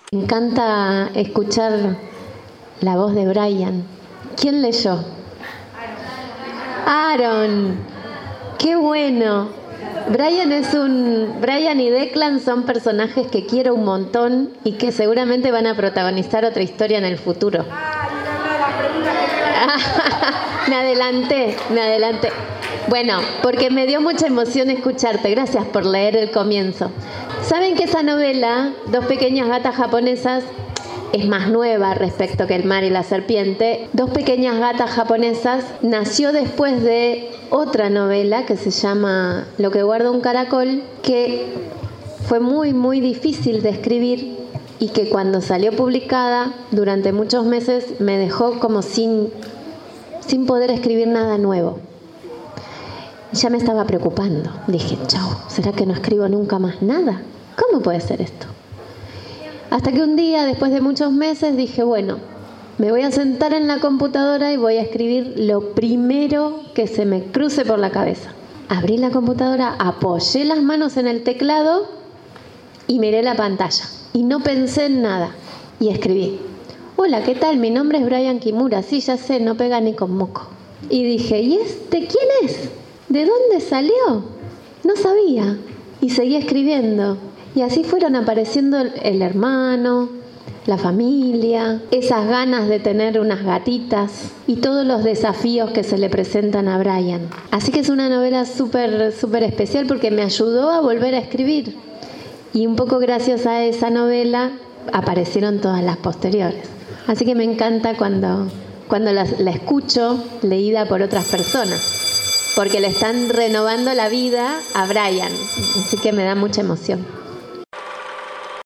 Me encanta escuchar la voz de Brian. ¿Quién leyó? Aaron. ¡Qué bueno! Brian y Declan son personajes que quiero un montón y que seguramente van a protagonizar otra historia en el futuro. Me adelanté. Bueno, porque me dio mucha emoción escucharte. Gracias por leer el comienzo. ¿Saben que esa novela, Dos pequeñas gatas japonesas, es más nueva respecto que El mar y la serpiente? Dos pequeñas gatas japonesas nació después de otra novela que se llama Lo que guarda un caracol, que fue muy, muy difícil de escribir y que cuando salió publicada durante muchos meses me dejó como sin poder escribir nada nuevo. Ya me estaba preocupando. Dije, chau, ¿será que no escribo nunca más nada? ¿Cómo puede ser esto? Hasta que un día, después de muchos meses, dije, bueno, me voy a sentar en la computadora y voy a escribir lo primero que se me cruce por la cabeza. Abrí la computadora, apoyé las manos en el teclado y miré la pantalla. Y no pensé en nada. Y escribí, hola, ¿qué tal? Mi nombre es Brian Kimura. Sí, ya sé, no pega ni con moco. Y dije, ¿y este quién es? ¿De dónde salió? No sabía. Y seguí escribiendo. Y así fueron apareciendo el hermano, la familia, esas ganas de tener unas gatitas y todos los desafíos que se le presentan a Brian. Así que es una novela súper, súper especial porque me ayudó a volver a escribir. Y un poco gracias a esa novela aparecieron todas las posteriores. Así que me encanta cuando la escucho leída por otras personas, porque le están renovando la vida a Brian. Así que me da mucha emoción.